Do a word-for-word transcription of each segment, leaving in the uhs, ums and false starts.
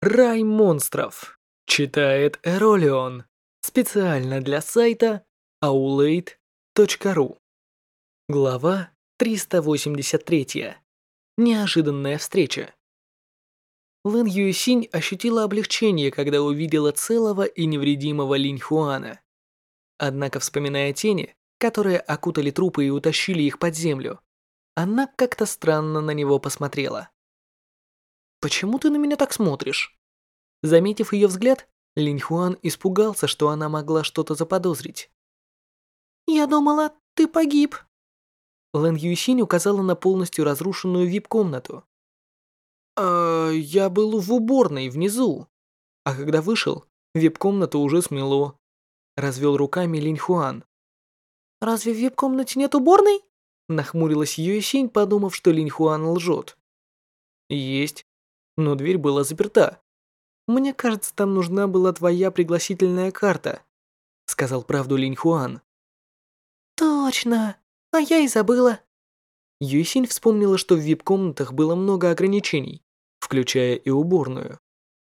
Рай монстров. Читает Эролион. Специально для сайта аулейт точка ру. Глава триста восемьдесят три. Неожиданная встреча. Лэн Юэсинь ощутила облегчение, когда увидела целого и невредимого Линь Хуана. Однако, вспоминая тени, которые окутали трупы и утащили их под землю, она как-то странно на него посмотрела. «Почему ты на меня так смотришь?» Заметив ее взгляд, Линь Хуан испугался, что она могла что-то заподозрить. «Я думала, ты погиб». Лэн Юйсинь указала на полностью разрушенную вип-комнату. «А, я был в уборной внизу. А когда вышел, вип-комнату уже смело». Развел руками Линь Хуан. «Разве в вип-комнате нет уборной?» Нахмурилась Юйсинь, подумав, что Линь Хуан лжет. «Есть, но дверь была заперта. Мне кажется, там нужна была твоя пригласительная карта», сказал правду Линь Хуан. «Точно, а я и забыла». Юйсинь вспомнила, что в вип-комнатах было много ограничений, включая и уборную.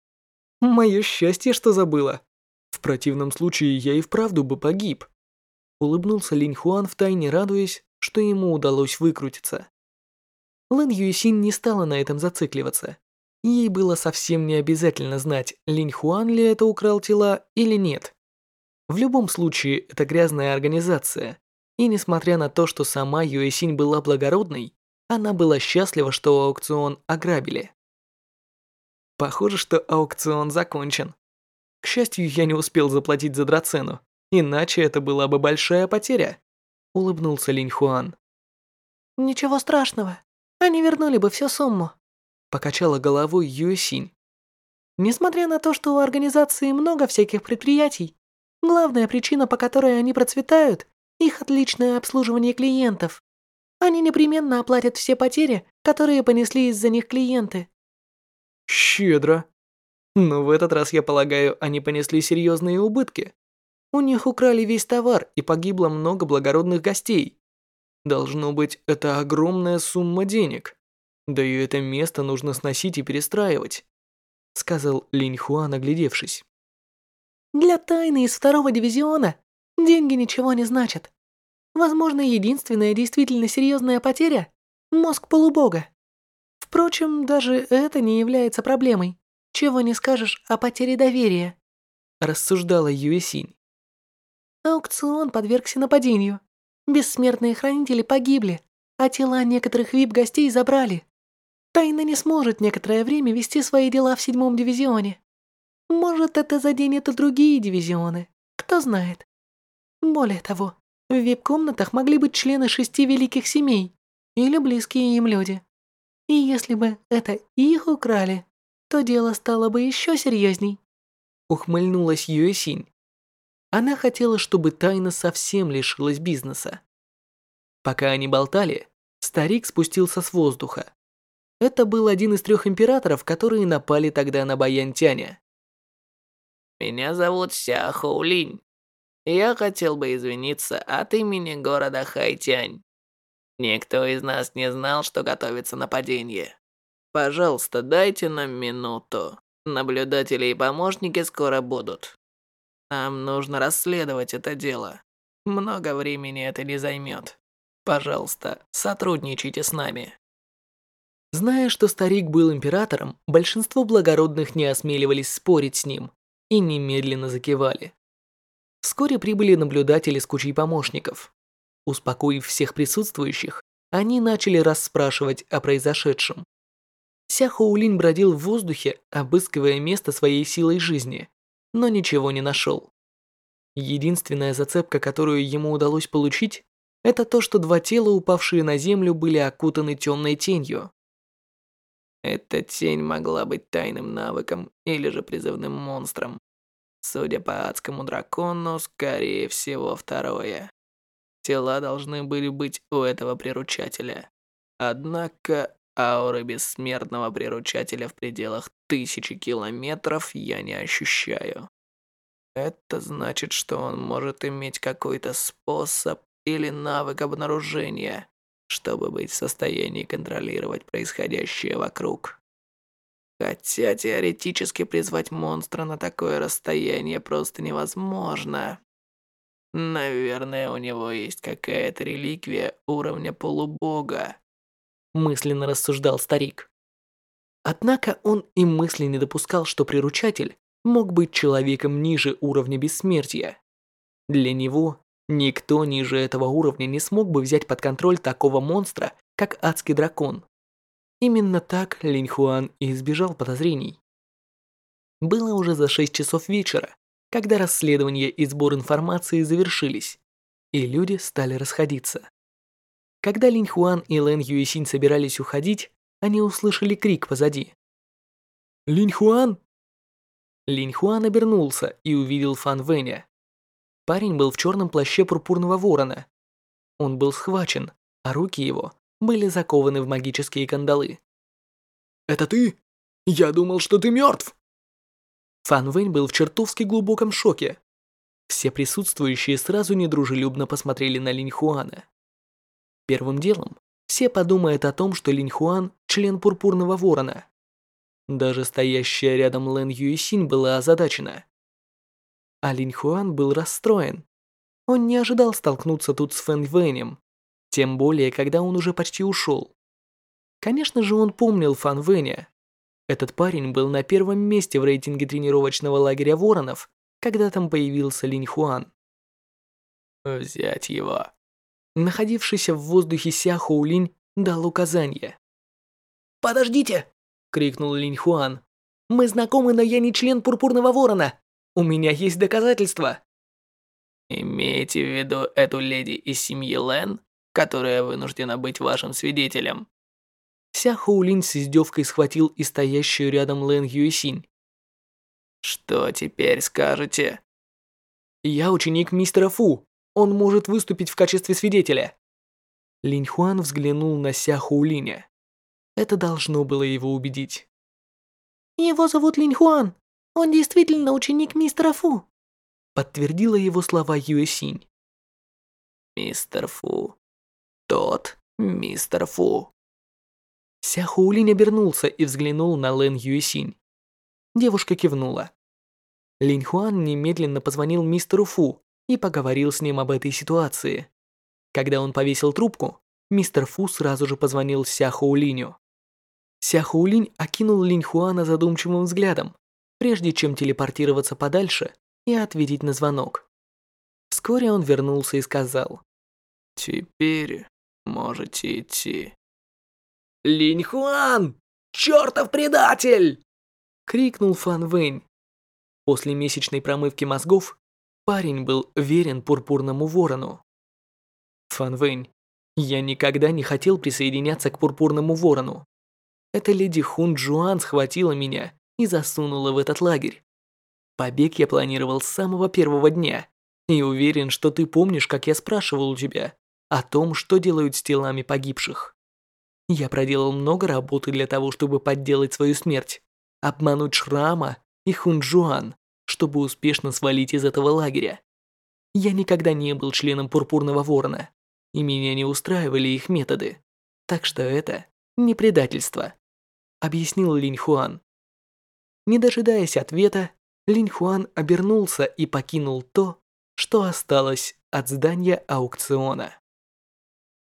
«Мое счастье, что забыла. В противном случае я и вправду бы погиб», улыбнулся Линь Хуан, втайне радуясь, что ему удалось выкрутиться. Лэн Юйсинь не стала на этом зацикливаться. Ей было совсем не обязательно знать, Линь Хуан ли это украл тела или нет. В любом случае, это грязная организация, и несмотря на то, что сама Юэсинь была благородной, она была счастлива, что аукцион ограбили. Похоже, что аукцион закончен. К счастью, я не успел заплатить за драцену, иначе это была бы большая потеря, улыбнулся Линь Хуан. Ничего страшного, они вернули бы всю сумму, покачала головой Юэсинь. Несмотря на то, что у организации много всяких предприятий, главная причина, по которой они процветают, их отличное обслуживание клиентов. Они непременно оплатят все потери, которые понесли из-за них клиенты. Щедро. Но в этот раз, я полагаю, они понесли серьезные убытки. У них украли весь товар и погибло много благородных гостей. Должно быть, это огромная сумма денег. Да и это место нужно сносить и перестраивать, сказал Линь Хуан, оглядевшись. Для тайны из второго дивизиона деньги ничего не значат. Возможно, единственная действительно серьезная потеря – мозг полубога. Впрочем, даже это не является проблемой. Чего не скажешь о потере доверия, рассуждала Юэсинь. Аукцион подвергся нападению. Бессмертные хранители погибли, а тела некоторых вип-гостей забрали. Тайна не сможет некоторое время вести свои дела в седьмом дивизионе. Может, это заденет и другие дивизионы, кто знает. Более того, в вип-комнатах могли быть члены шести великих семей или близкие им люди. И если бы это их украли, то дело стало бы еще серьезней. Ухмыльнулась Юэсинь. Она хотела, чтобы тайна совсем лишилась бизнеса. Пока они болтали, старик спустился с воздуха. Это был один из трех императоров, которые напали тогда на Баянтяня. Меня зовут Ся Хоулинь. Я хотел бы извиниться от имени города Хайтянь. Никто из нас не знал, что готовится нападение. Пожалуйста, дайте нам минуту. Наблюдатели и помощники скоро будут. Нам нужно расследовать это дело. Много времени это не займет. Пожалуйста, сотрудничайте с нами. Зная, что старик был императором, большинство благородных не осмеливались спорить с ним и немедленно закивали. Вскоре прибыли наблюдатели с кучей помощников. Успокоив всех присутствующих, они начали расспрашивать о произошедшем. Ся Хоулинь бродил в воздухе, обыскивая место своей силой жизни, но ничего не нашел. Единственная зацепка, которую ему удалось получить, это то, что два тела, упавшие на землю, были окутаны темной тенью. Эта тень могла быть тайным навыком или же призывным монстром. Судя по адскому дракону, скорее всего, второе. Тела должны были быть у этого приручателя. Однако ауры бессмертного приручателя в пределах тысячи километров я не ощущаю. Это значит, что он может иметь какой-то способ или навык обнаружения, чтобы быть в состоянии контролировать происходящее вокруг. Хотя теоретически призвать монстра на такое расстояние просто невозможно. Наверное, у него есть какая-то реликвия уровня полубога. Мысленно рассуждал старик. Однако он и мысли не допускал, что приручатель мог быть человеком ниже уровня бессмертия. Для него никто ниже этого уровня не смог бы взять под контроль такого монстра, как адский дракон. Именно так Линь Хуан и избежал подозрений. Было уже за шесть часов вечера, когда расследование и сбор информации завершились, и люди стали расходиться. Когда Линь Хуан и Лэн Юэсинь собирались уходить, они услышали крик позади. «Линь Хуан!» Линь Хуан обернулся и увидел Фан Вэня. Парень был в черном плаще пурпурного ворона. Он был схвачен, а руки его были закованы в магические кандалы. «Это ты? Я думал, что ты мертв!» Фан Вэнь был в чертовски глубоком шоке. Все присутствующие сразу недружелюбно посмотрели на Линь Хуана. Первым делом все подумают о том, что Линь Хуан – член пурпурного ворона. Даже стоящая рядом Лэн Юэсинь была озадачена. А Линь Хуан был расстроен. Он не ожидал столкнуться тут с Фэн Вэнем, тем более, когда он уже почти ушел. Конечно же, он помнил Фан Вэня. Этот парень был на первом месте в рейтинге тренировочного лагеря воронов, когда там появился Линь Хуан. «Взять его». Находившийся в воздухе Ся Хоулинь дал указание. «Подождите!» — крикнул Линь Хуан. «Мы знакомы, но я не член пурпурного ворона. У меня есть доказательства». «Имеете в виду эту леди из семьи Лэн, которая вынуждена быть вашим свидетелем?» Ся Хоулинь с издевкой схватил и стоящую рядом Лэн Юэсинь. «Что теперь скажете?» «Я ученик мистера Фу. Он может выступить в качестве свидетеля». Линь Хуан взглянул на Ся Хоулиня. Это должно было его убедить. «Его зовут Линь Хуан. Он действительно ученик мистера Фу», подтвердила его слова Юэсинь. «Мистер Фу. Тот мистер Фу». Ся Хоулинь обернулся и взглянул на Лэн Юэсинь. Девушка кивнула. Линь Хуан немедленно позвонил мистеру Фу и поговорил с ним об этой ситуации. Когда он повесил трубку, мистер Фу сразу же позвонил Ся Хоулиню. Ся Хоулинь окинул Линь Хуана задумчивым взглядом, прежде чем телепортироваться подальше и ответить на звонок. Вскоре он вернулся и сказал: «Теперь можете идти». «Линь Хуан! Чёртов предатель!» — крикнул Фан Вэнь. После месячной промывки мозгов парень был верен пурпурному ворону. «Фан Вэнь, я никогда не хотел присоединяться к пурпурному ворону. Эта леди Хун Джуан схватила меня и засунула в этот лагерь. Побег я планировал с самого первого дня, и уверен, что ты помнишь, как я спрашивал у тебя о том, что делают с телами погибших. Я проделал много работы для того, чтобы подделать свою смерть, обмануть Шрама и Хун Джуан, чтобы успешно свалить из этого лагеря. Я никогда не был членом Пурпурного Ворона, и меня не устраивали их методы, так что это не предательство», — объяснил Линь Хуан. Не дожидаясь ответа, Линь Хуан обернулся и покинул то, что осталось от здания аукциона.